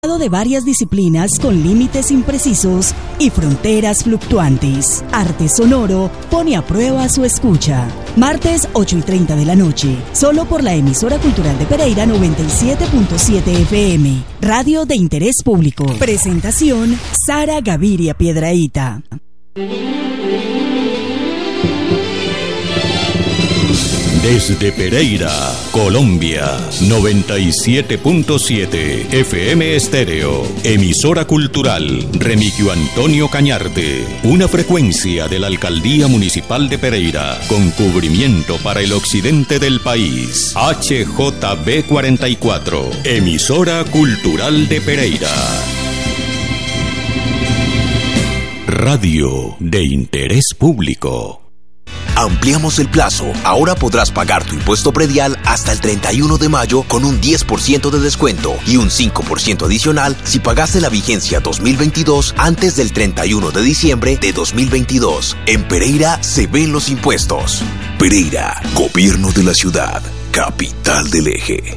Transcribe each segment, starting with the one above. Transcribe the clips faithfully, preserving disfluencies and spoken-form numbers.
de varias disciplinas con límites imprecisos y fronteras fluctuantes. Arte Sonoro pone a prueba su escucha. Martes ocho y treinta de la noche, solo por la emisora cultural de Pereira noventa y siete punto siete F M, radio de interés público. Presentación, Sara Gaviria Piedrahita. Desde Pereira, Colombia, noventa y siete punto siete F M Estéreo, emisora cultural Remigio Antonio Cañarte, una frecuencia de la Alcaldía Municipal de Pereira, con cubrimiento para el occidente del país. H J B cuarenta y cuatro, emisora cultural de Pereira. Radio de interés público. Ampliamos el plazo. Ahora podrás pagar tu impuesto predial hasta el treinta y uno de mayo con un diez por ciento de descuento y un cinco por ciento adicional si pagaste la vigencia dos mil veintidós antes del treinta y uno de diciembre de dos mil veintidós. En Pereira se ven los impuestos. Pereira, Gobierno de la Ciudad, capital del eje.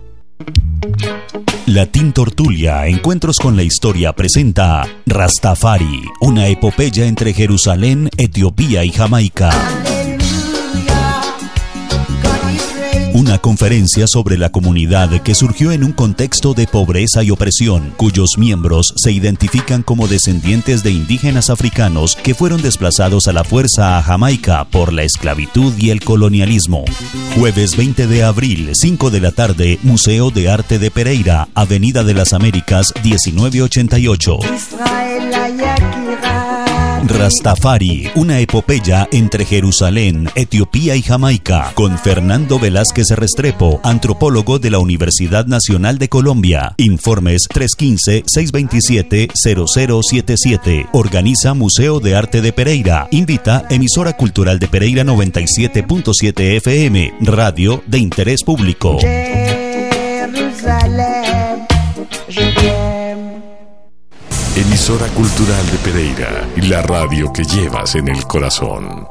Latín Tortulia, Encuentros con la Historia presenta Rastafari, una epopeya entre Jerusalén, Etiopía y Jamaica. Una conferencia sobre la comunidad que surgió en un contexto de pobreza y opresión, cuyos miembros se identifican como descendientes de indígenas africanos que fueron desplazados a la fuerza a Jamaica por la esclavitud y el colonialismo. Jueves veinte de abril, cinco de la tarde, Museo de Arte de Pereira, Avenida de las Américas, diecinueve ochenta y ocho. Rastafari, una epopeya entre Jerusalén, Etiopía y Jamaica, con Fernando Velázquez Restrepo, antropólogo de la Universidad Nacional de Colombia. Informes tres uno cinco, seis dos siete, cero cero siete siete. Organiza Museo de Arte de Pereira. Invita emisora cultural de Pereira noventa y siete punto siete F M, radio de interés público. Jerusalén, emisora cultural de Pereira, la radio que llevas en el corazón.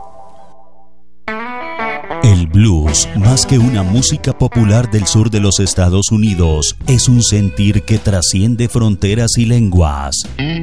El blues, más que una música popular del sur de los Estados Unidos, es un sentir que trasciende fronteras y lenguas.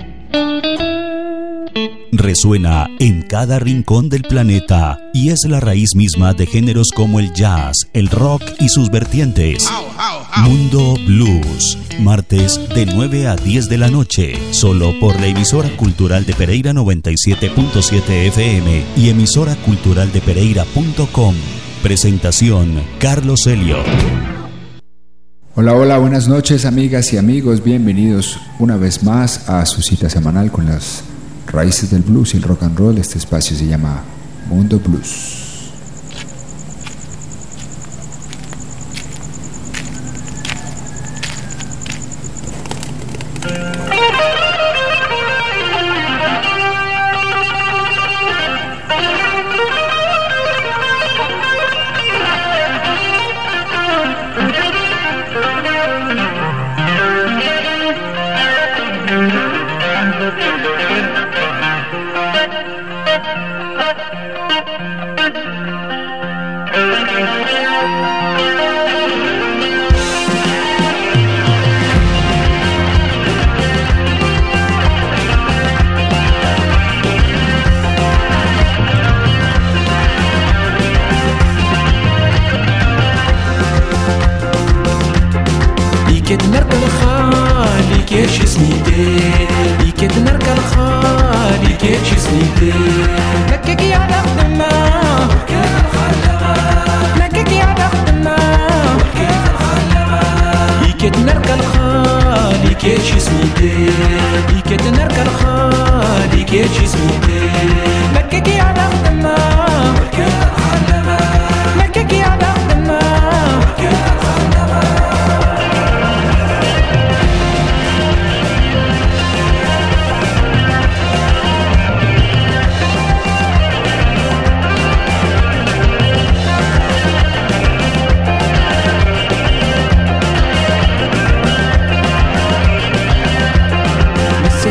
Resuena en cada rincón del planeta y es la raíz misma de géneros como el jazz, el rock y sus vertientes. Mundo Blues, martes de nueve a diez de la noche, solo por la emisora cultural de Pereira noventa y siete punto siete F M y emisora cultural de Pereira punto com. Presentación, Carlos Elliot. Hola, hola, buenas noches amigas y amigos, bienvenidos una vez más a su cita semanal con las raíces del blues y el rock and roll. Este espacio se llama Mundo Blues.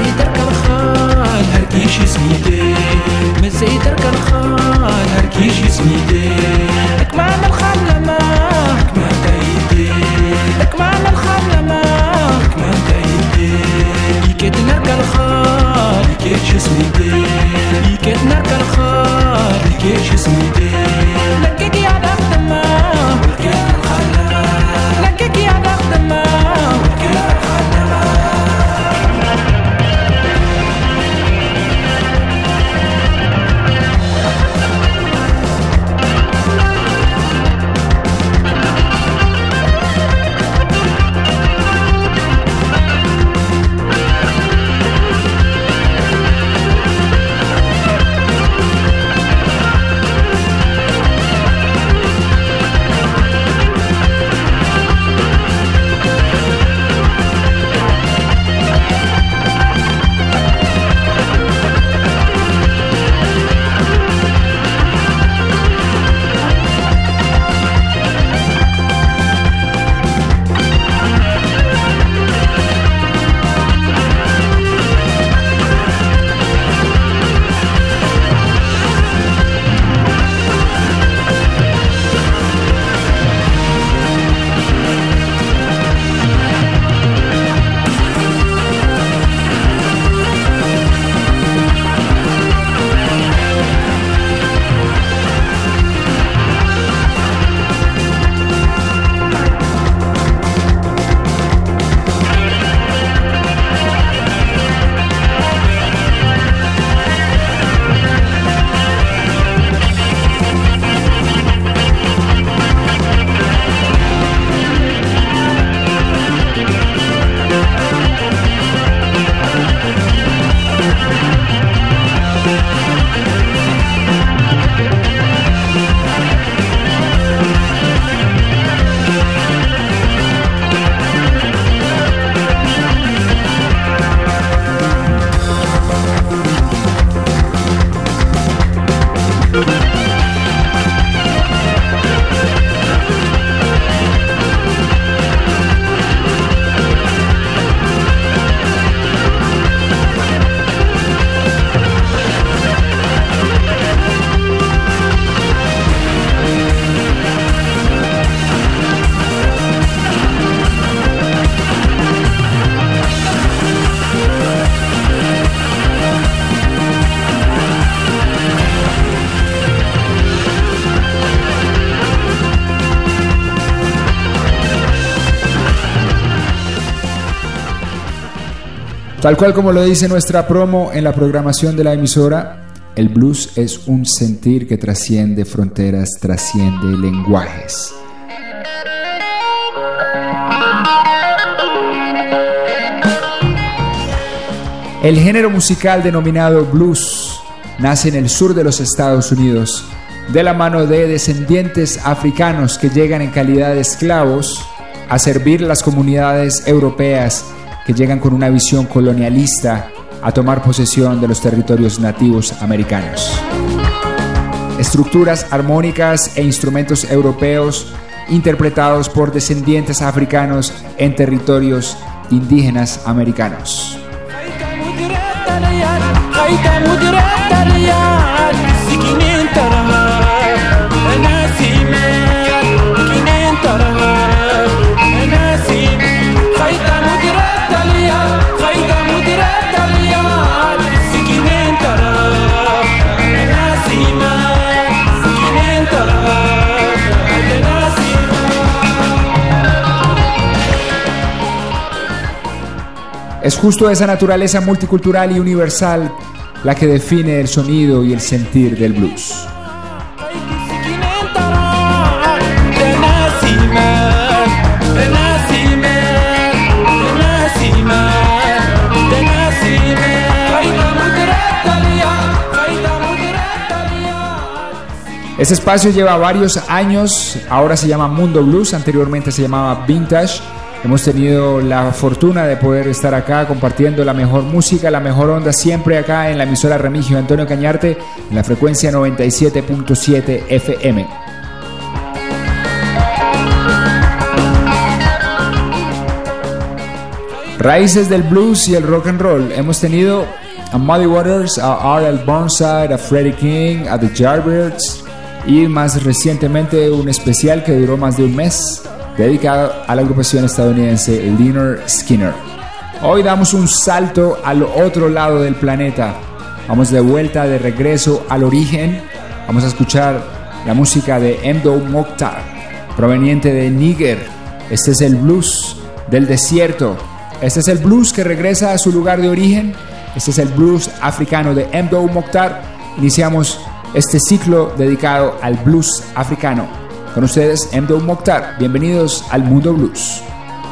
مزيدر كالخال هركيش Tal cual como lo dice nuestra promo en la programación de la emisora, el blues es un sentir que trasciende fronteras, trasciende lenguajes. El género musical denominado blues nace en el sur de los Estados Unidos, de la mano de descendientes africanos que llegan en calidad de esclavos a servir las comunidades europeas que llegan con una visión colonialista a tomar posesión de los territorios nativos americanos. Estructuras armónicas e instrumentos europeos interpretados por descendientes africanos en territorios indígenas americanos. Es justo esa naturaleza multicultural y universal la que define el sonido y el sentir del blues. Este espacio lleva varios años, ahora se llama Mundo Blues, anteriormente se llamaba Vintage. Hemos tenido la fortuna de poder estar acá compartiendo la mejor música, la mejor onda, siempre acá en la emisora Remigio Antonio Cañarte, en la frecuencia noventa y siete punto siete F M. Raíces del blues y el rock and roll. Hemos tenido a Muddy Waters, a R L Burnside, a Freddie King, a The Yardbirds y más recientemente un especial que duró más de un mes, dedicado a la agrupación estadounidense Lynyrd Skynyrd. Hoy damos un salto al otro lado del planeta. Vamos de vuelta, de regreso al origen. Vamos a escuchar la música de Mdo Mokhtar, proveniente de Níger. Este es el blues del desierto. Este es el blues que regresa a su lugar de origen. Este es el blues africano de Mdo Mokhtar. Iniciamos este ciclo dedicado al blues africano. Con ustedes, Mdo Mokhtar. Bienvenidos al Mundo Blues.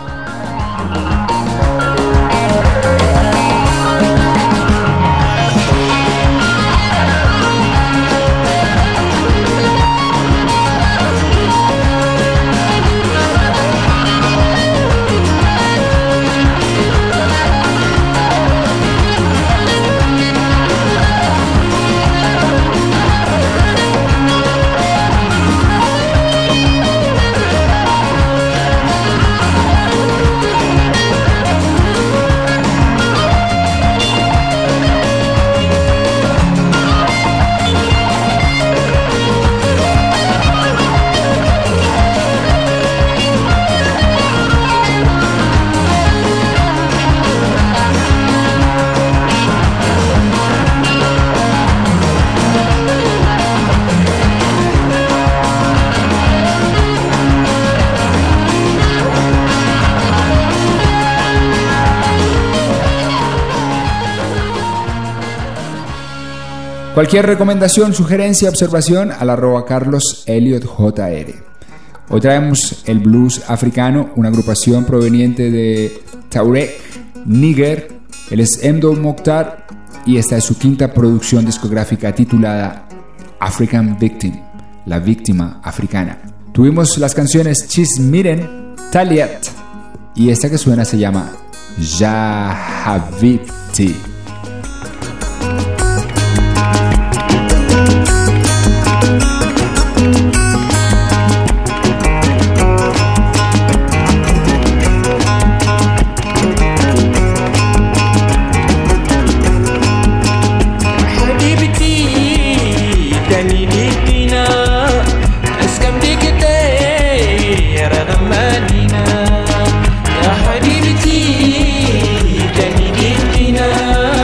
Cualquier recomendación, sugerencia, observación al arroba Carlos Elliot J R. Hoy traemos el blues africano, una agrupación proveniente de Touareg, Níger. Él es Mdo Mokhtar y esta es su quinta producción discográfica titulada African Victim, la víctima africana. Tuvimos las canciones Chismiren, Taliat y esta que suena se llama Jahaviti. يا حبيبتي تاني جيتنا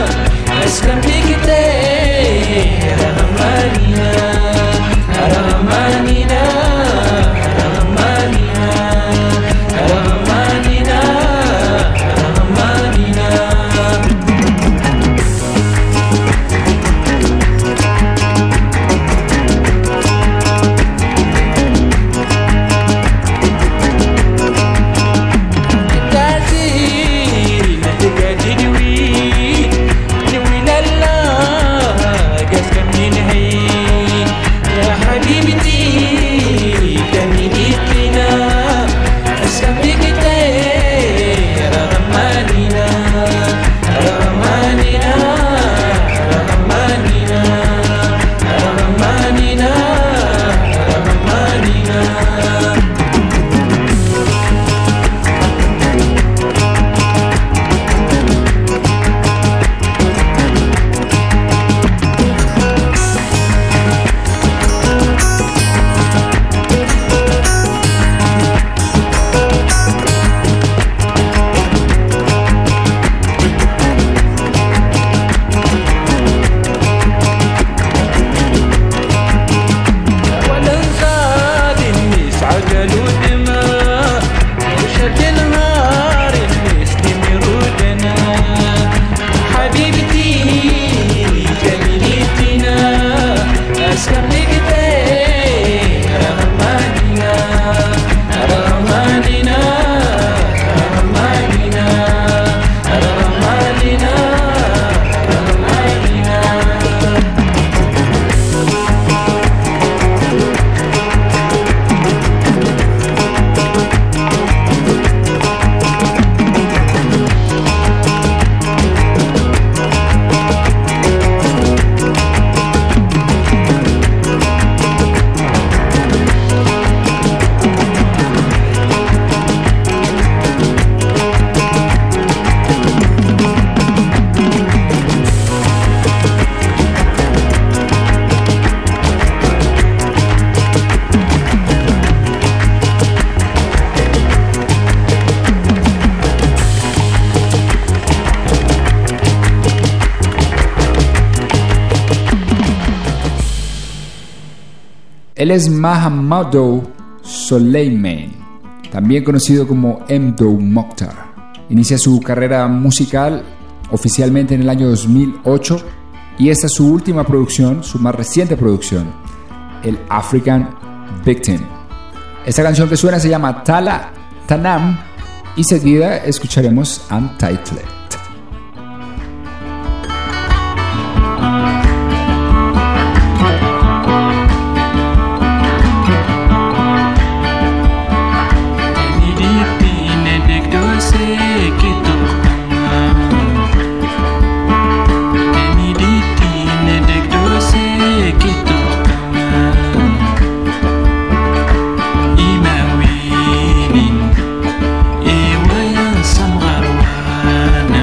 Él es Mahamadou Souleymane, también conocido como Mdou Moctar. Inicia su carrera musical oficialmente en el año dos mil ocho y esta es su última producción, su más reciente producción, el African Victim. Esta canción que suena se llama Tala Tanam y seguida escucharemos Untitled. Samgarwana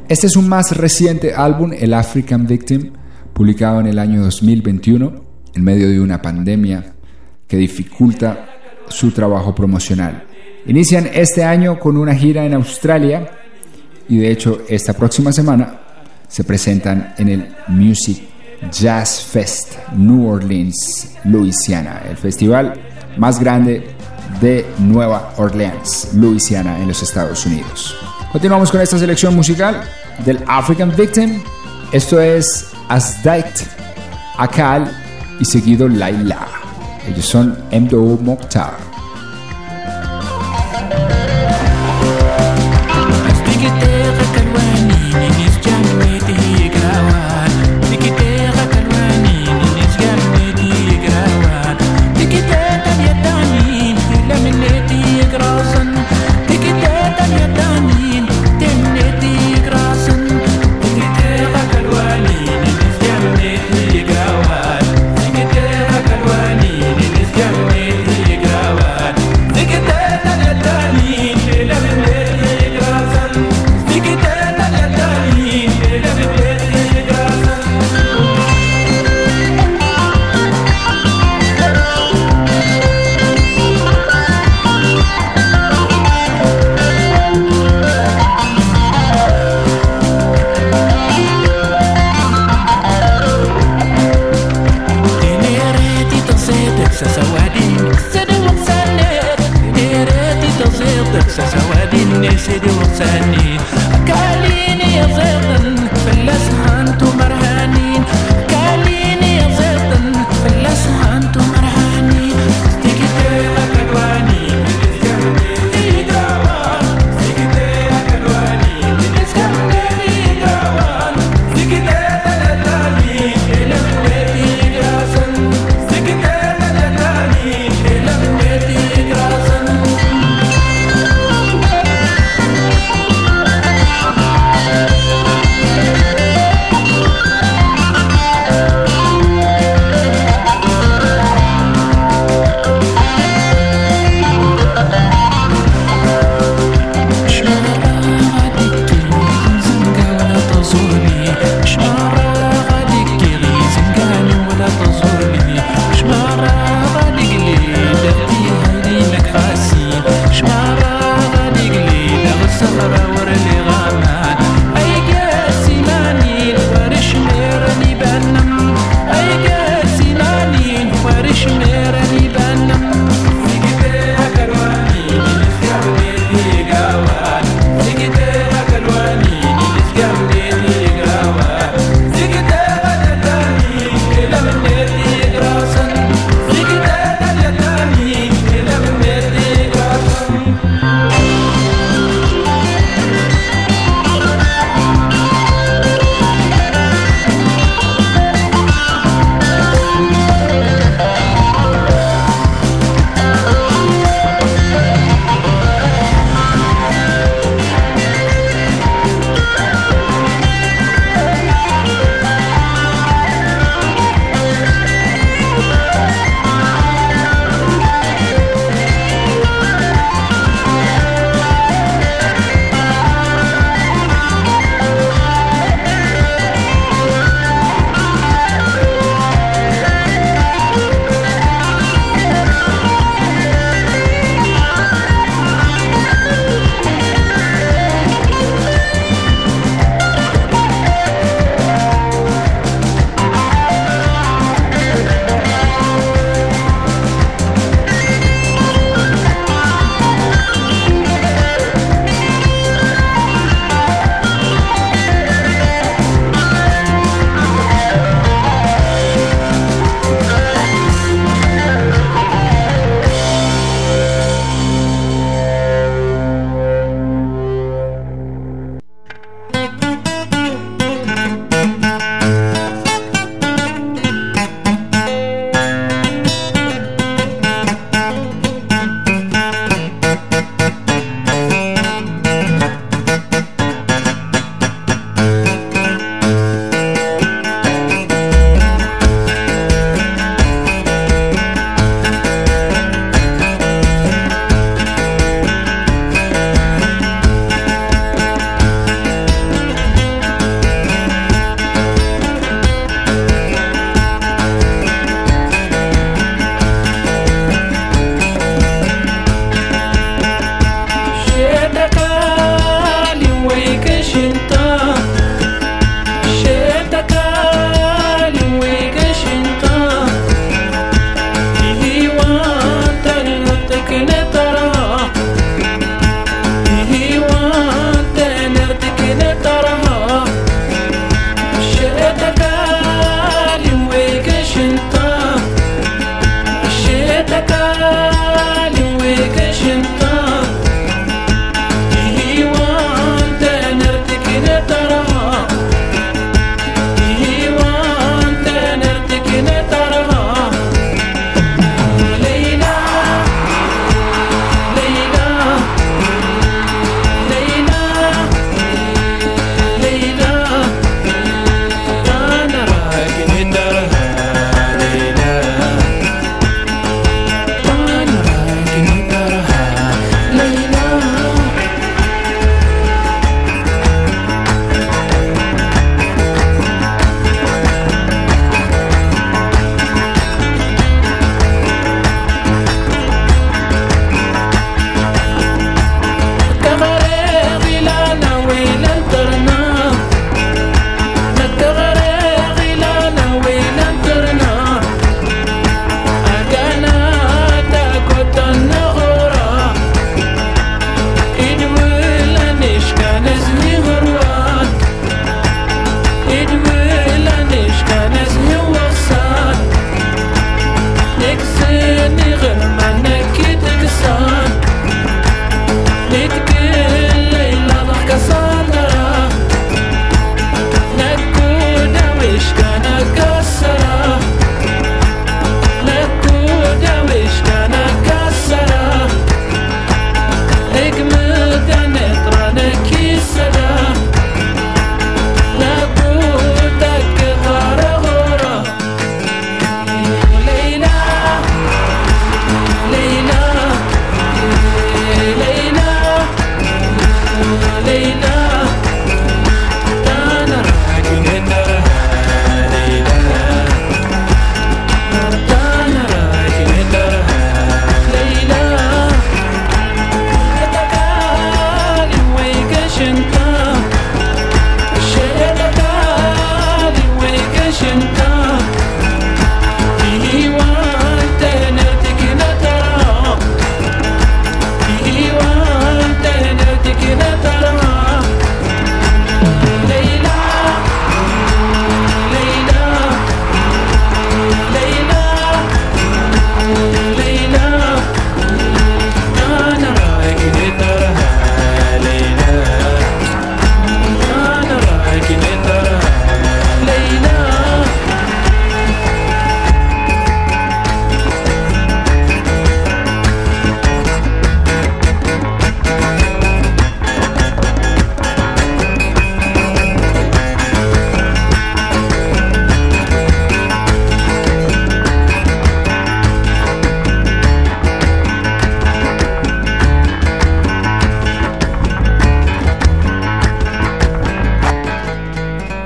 Este es un más reciente álbum, el African Victim, publicado en el año dos mil veintiuno, en medio de una pandemia que dificulta su trabajo promocional. Inician este año con una gira en Australia y de hecho esta próxima semana se presentan en el Music Jazz Fest New Orleans, Luisiana, el festival más grande de Nueva Orleans, Luisiana, en los Estados Unidos. Continuamos con esta selección musical del African Victim. Esto es Asdait Akal y seguido Laila. Ellos son Mdo Mokhtar.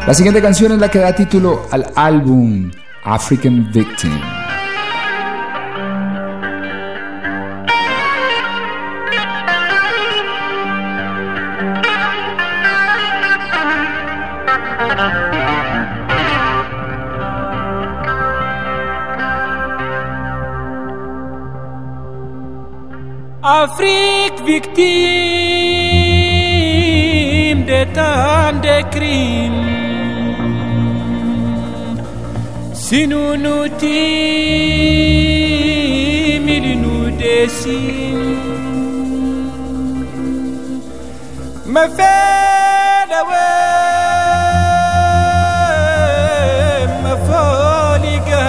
La siguiente canción es la que da título al álbum African Victim. Afrique victime de tant de crimes, si nous nous tîmes, il nous dessine, me fait de ouais, me foliga.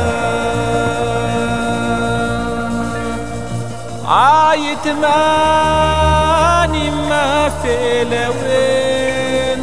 Ayitmani ma felewen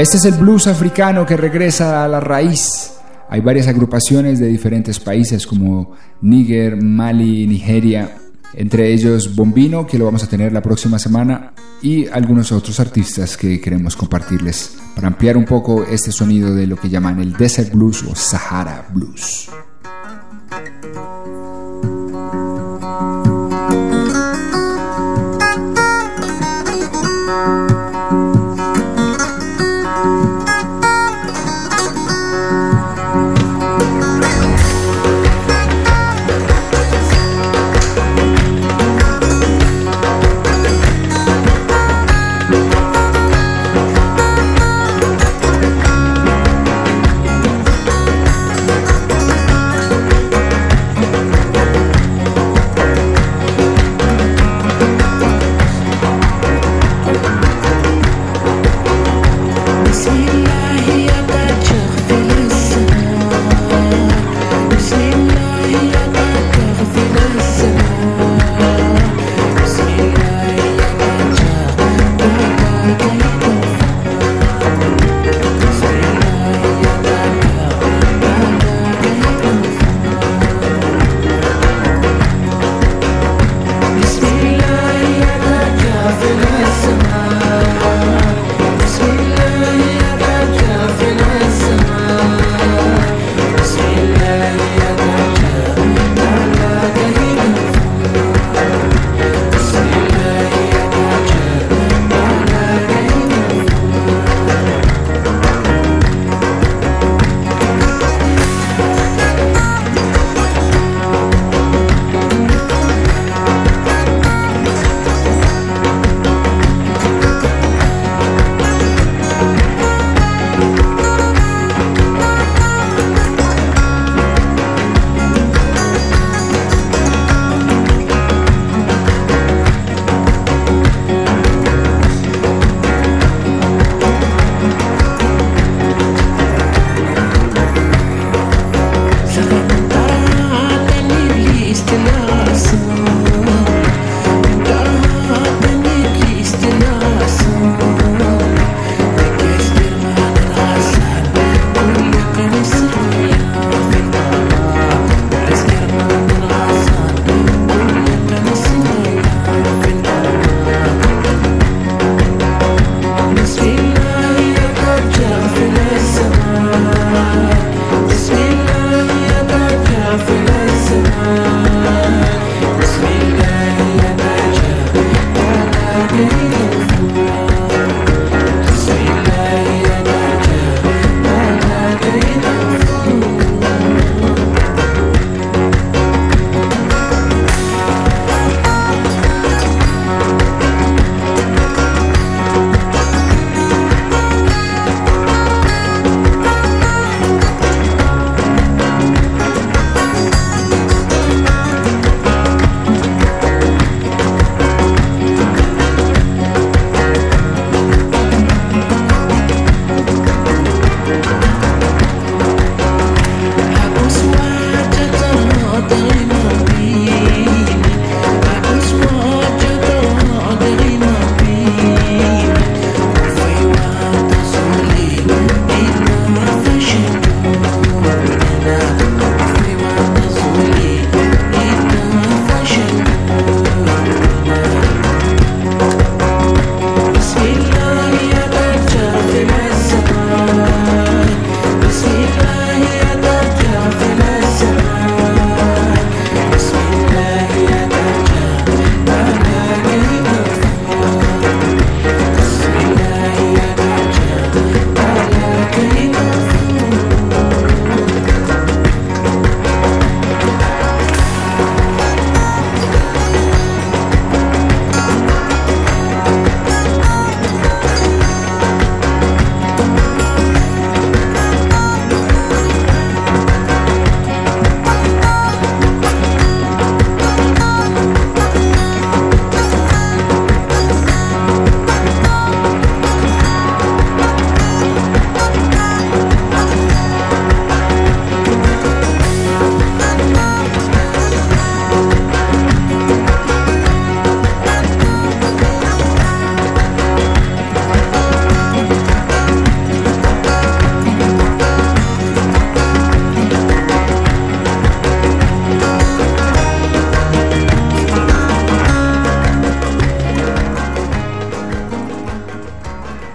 Este es el blues africano que regresa a la raíz. Hay varias agrupaciones de diferentes países como Níger, Mali, Nigeria, entre ellos Bombino, que lo vamos a tener la próxima semana, y algunos otros artistas que queremos compartirles para ampliar un poco este sonido de lo que llaman el Desert Blues o Sahara Blues. Thank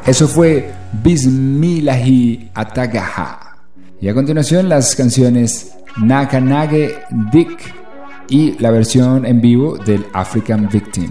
Eso fue Bismillahi Atagaha. Y a continuación las canciones Nakanage Dik y la versión en vivo del African Victim.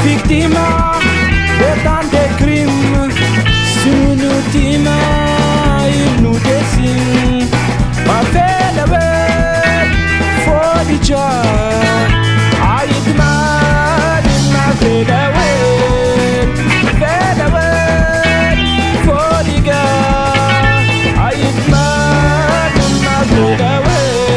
Victima de tant de crimes, sous nous dîmes, il nous dessine. Ma fait la belle, for the joy. I eat mad in my fade away, fade away, for the girl. I eat mad in my fade away.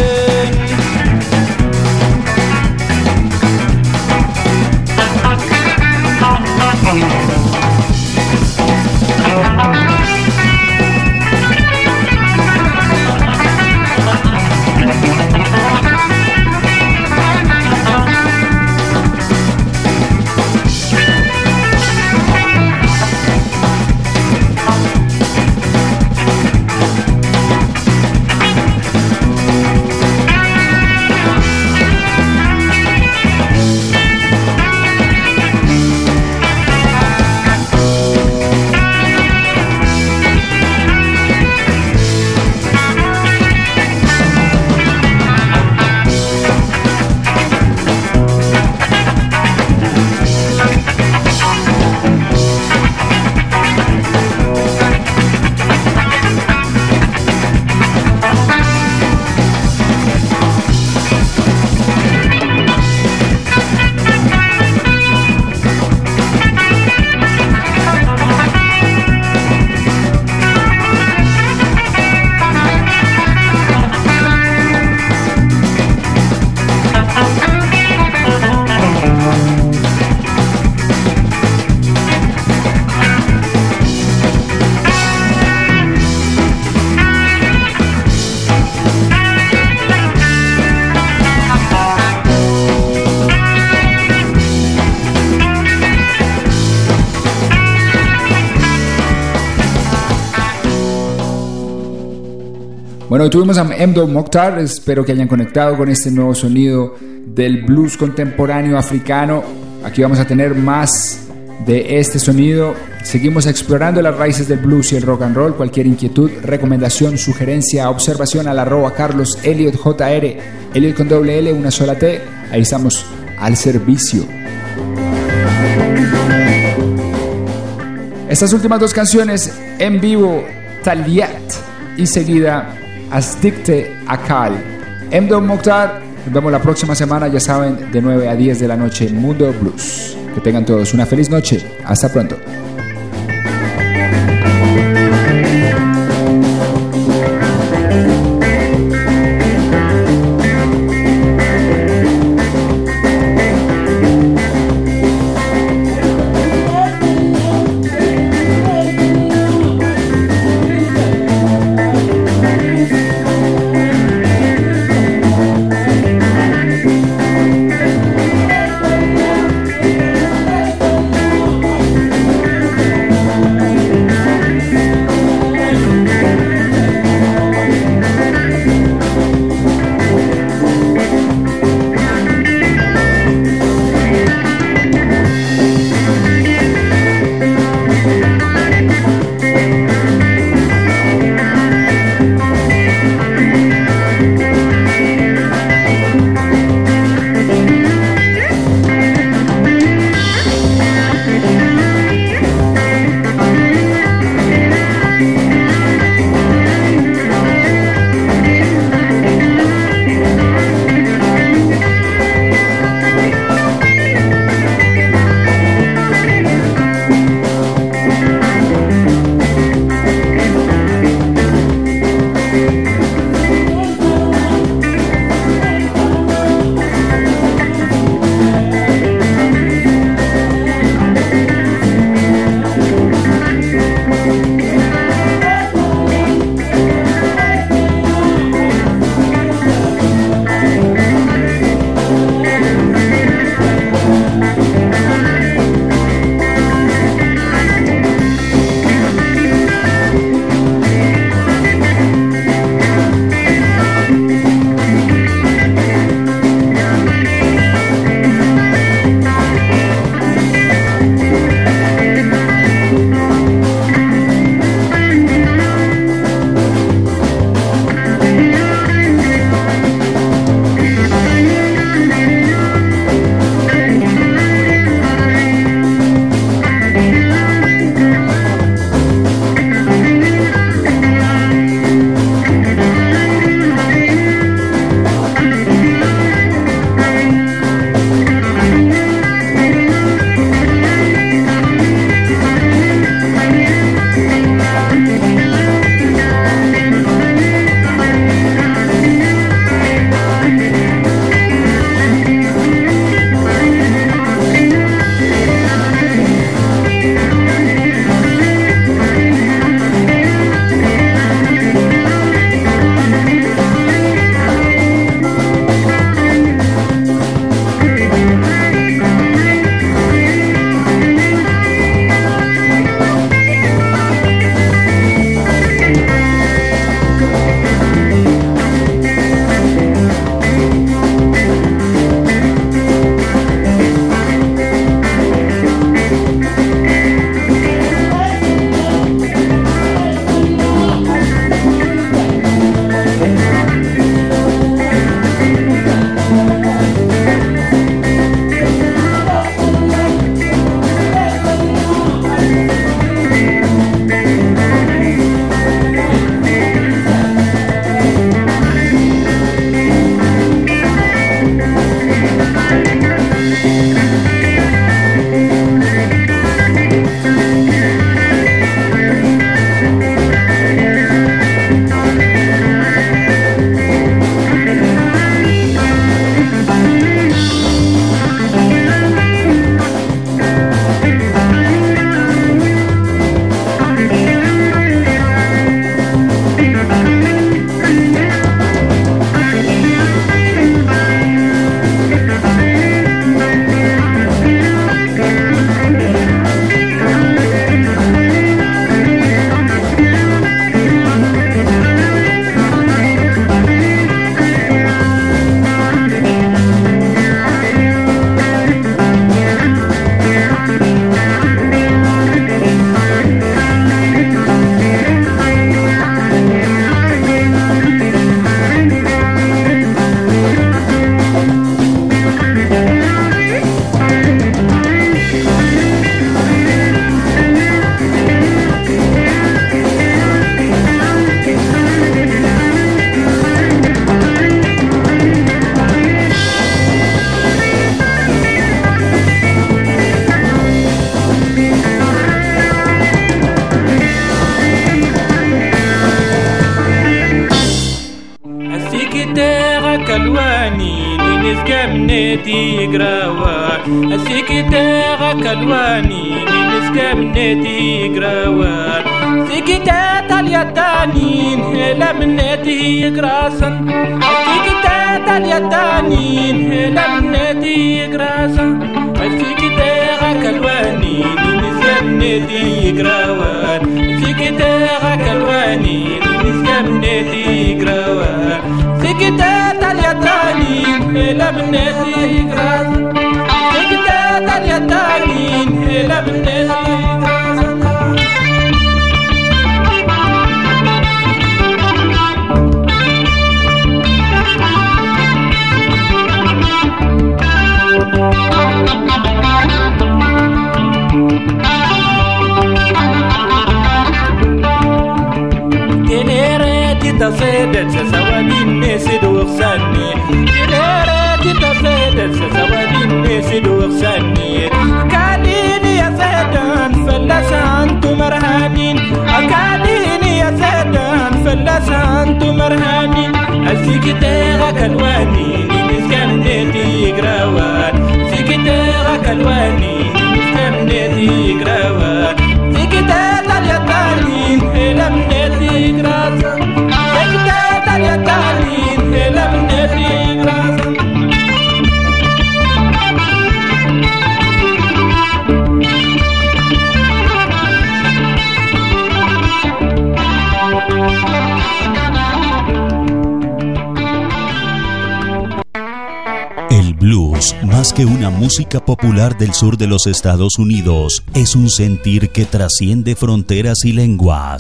Bueno, tuvimos a Mdo Mokhtar, espero que hayan conectado con este nuevo sonido del blues contemporáneo africano. Aquí vamos a tener más de este sonido. Seguimos explorando las raíces del blues y el rock and roll. Cualquier inquietud, recomendación, sugerencia, observación al arroba Carlos Elliot J R, Elliot con doble L, una sola T. Ahí estamos al servicio. Estas últimas dos canciones en vivo, Taliat y seguida Asdikte Akal. Mdo Mokhtar, nos vemos la próxima semana, ya saben, de nueve a diez de la noche en Mundo Blues. Que tengan todos una feliz noche. Hasta pronto. نتي قراوان السكتة كلواني نسكب نتي قراوان سكتة اليدانين هلا من نتي قراسن سكتة اليدانين هلا من نتي قراسن السكتة كلواني نسكب نتي قراوان سكتة كلواني نسكب نتي قراوان سكتة اليدانين هلا من نتي قراسن سكتة اليدانين هلا من نتي قراسن تصيدت سوادين نسد وغساني جريرتي تصيدت سوادين نسد وغساني أكاديني يا زيدان فلسة أنتم مرهانين أكاديني يا زيدان فلسة أنتم مرهانين السكتة كالواني نسكن نتي قراوان سكتة كالواني نسكن نتي قراوان سكتة اليدانين لم نتي قراوان El blues, más que una música popular del sur de los Estados Unidos, es un sentir que trasciende fronteras y lenguas.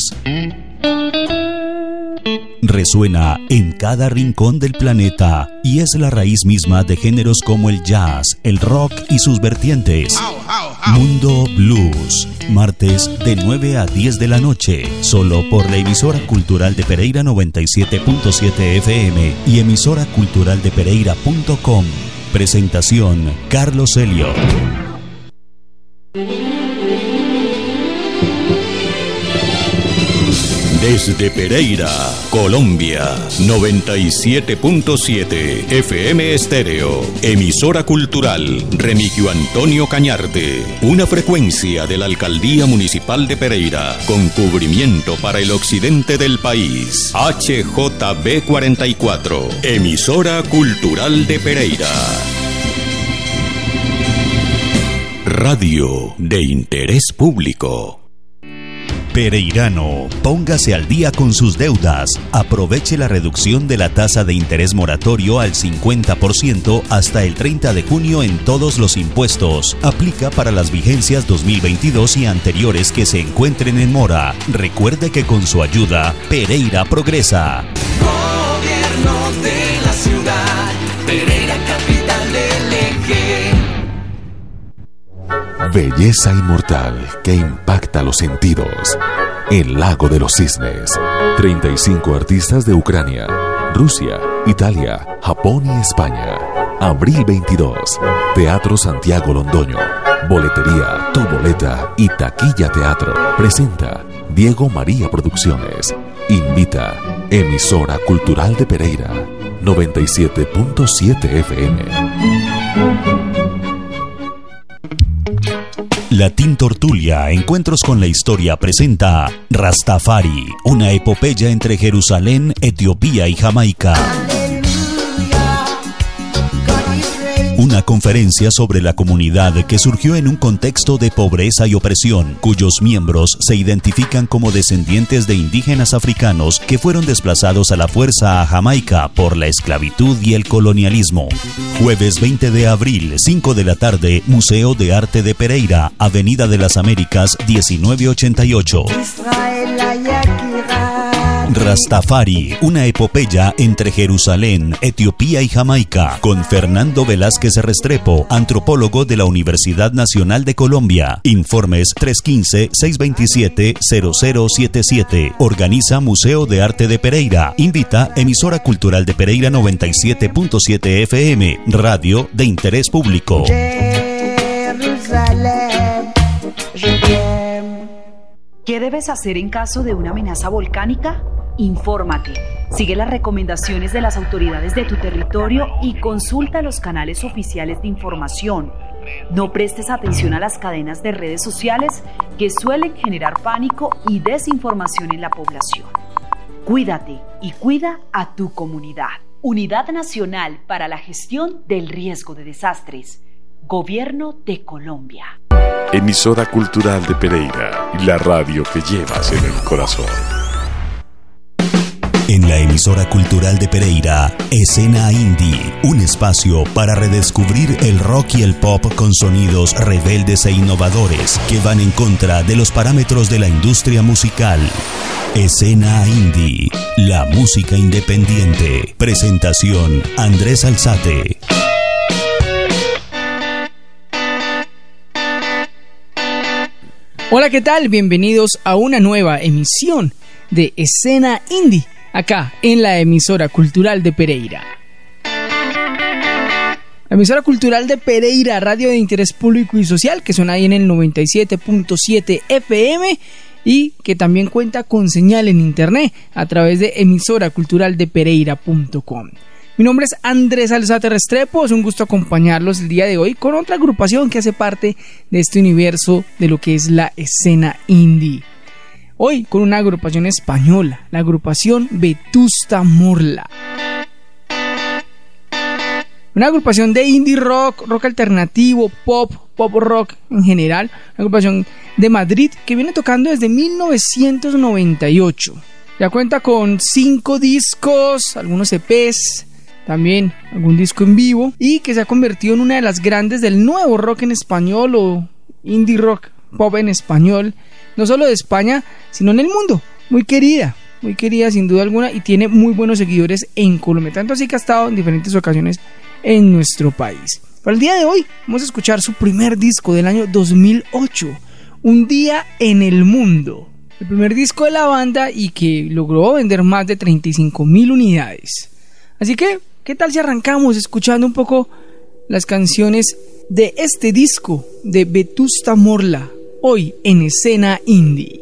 Resuena en cada rincón del planeta y es la raíz misma de géneros como el jazz, el rock y sus vertientes. Mundo Blues, martes de nueve a diez de la noche, solo por la emisora cultural de Pereira noventa y siete punto siete F M y emisora cultural de pereira punto com. Presentación Carlos Helio. Desde Pereira, Colombia, noventa y siete punto siete F M Estéreo, emisora cultural Remigio Antonio Cañarte, una frecuencia de la Alcaldía Municipal de Pereira, con cubrimiento para el occidente del país. H J B cuarenta y cuatro, emisora cultural de Pereira. Radio de interés público. Pereirano, póngase al día con sus deudas. Aproveche la reducción de la tasa de interés moratorio al cincuenta por ciento hasta el treinta de junio en todos los impuestos. Aplica para las vigencias dos mil veintidós y anteriores que se encuentren en mora. Recuerde que con su ayuda, Pereira progresa. Gobierno de la ciudad, Pereira, capital del eje. Belleza inmortal que impacta los sentidos. El Lago de los Cisnes. treinta y cinco artistas de Ucrania, Rusia, Italia, Japón y España. Abril veintidós. Teatro Santiago Londoño. Boletería, Tu Boleta y Taquilla Teatro. Presenta Diego María Producciones. Invita Emisora Cultural de Pereira noventa y siete punto siete F M. Latín Tortulia, Encuentros con la Historia presenta Rastafari, una epopeya entre Jerusalén, Etiopía y Jamaica. Una conferencia sobre la comunidad que surgió en un contexto de pobreza y opresión, cuyos miembros se identifican como descendientes de indígenas africanos que fueron desplazados a la fuerza a Jamaica por la esclavitud y el colonialismo. Jueves veinte de abril, cinco de la tarde, Museo de Arte de Pereira, Avenida de las Américas, diecinueve ochenta y ocho. Rastafari, una epopeya entre Jerusalén, Etiopía y Jamaica, con Fernando Velázquez Restrepo, antropólogo de la Universidad Nacional de Colombia. Informes tres uno cinco, seis dos siete, cero cero siete siete. Organiza Museo de Arte de Pereira. Invita Emisora Cultural de Pereira noventa y siete punto siete F M, radio de interés público. ¿Qué debes hacer en caso de una amenaza volcánica? infórmate, sigue las recomendaciones de las autoridades de tu territorio y consulta los canales oficiales de información. No prestes atención a las cadenas de redes sociales que suelen generar pánico y desinformación en la población. Cuídate y cuida a tu comunidad. Unidad Nacional para la Gestión del Riesgo de Desastres. Gobierno de Colombia. Emisora Cultural de Pereira, la radio que llevas en el corazón. En la emisora cultural de Pereira, Escena Indie, un espacio para redescubrir el rock y el pop con sonidos rebeldes e innovadores que van en contra de los parámetros de la industria musical. Escena Indie, la música independiente. Presentación, Andrés Alzate. Hola, ¿qué tal? Bienvenidos a una nueva emisión de Escena Indie, acá en la emisora cultural de Pereira. La emisora cultural de Pereira, radio de interés público y social, que suena ahí en el noventa y siete punto siete F M y que también cuenta con señal en internet a través de emisora cultural de pereira punto com. Mi nombre es Andrés Alzate Restrepo, es un gusto acompañarlos el día de hoy con otra agrupación que hace parte de este universo de lo que es la escena indie. Hoy con una agrupación española, la agrupación Vetusta Morla. Una agrupación de indie rock, rock alternativo, pop, pop rock en general. Una agrupación de Madrid que viene tocando desde mil novecientos noventa y ocho. Ya cuenta con cinco discos, algunos E Pes, también algún disco en vivo, y que se ha convertido en una de las grandes del nuevo rock en español o indie rock pop en español, no solo de España, sino en el mundo. Muy querida, muy querida sin duda alguna, y tiene muy buenos seguidores en Colombia, tanto así que ha estado en diferentes ocasiones en nuestro país. Para el día de hoy vamos a escuchar su primer disco del año dos mil ocho, Un Día en el Mundo. El primer disco de la banda y que logró vender más de treinta y cinco mil unidades. Así que, ¿qué tal si arrancamos escuchando un poco las canciones de este disco de Vetusta Morla, hoy en Escena Indie?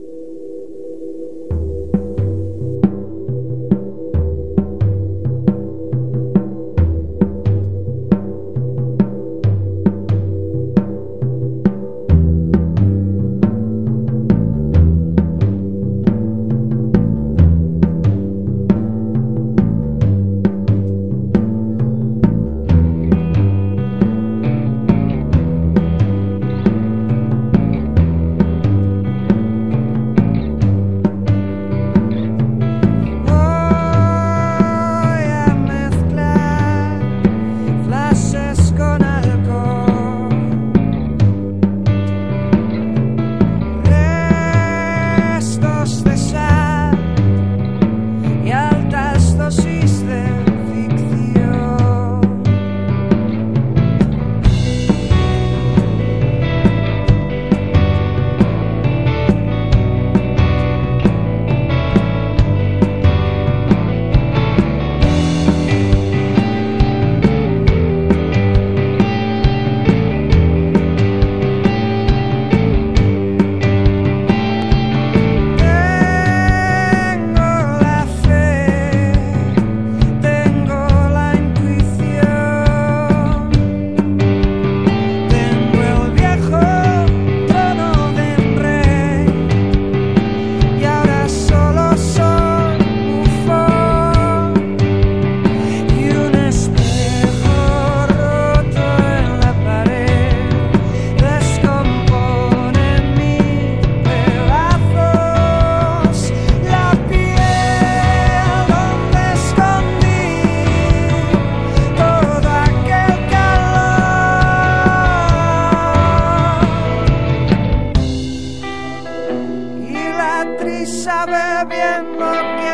sabe bien lo que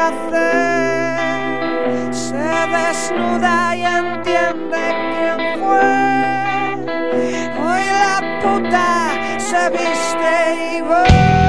hacer, se desnuda y entiende quién fue. Hoy la puta se viste y voy.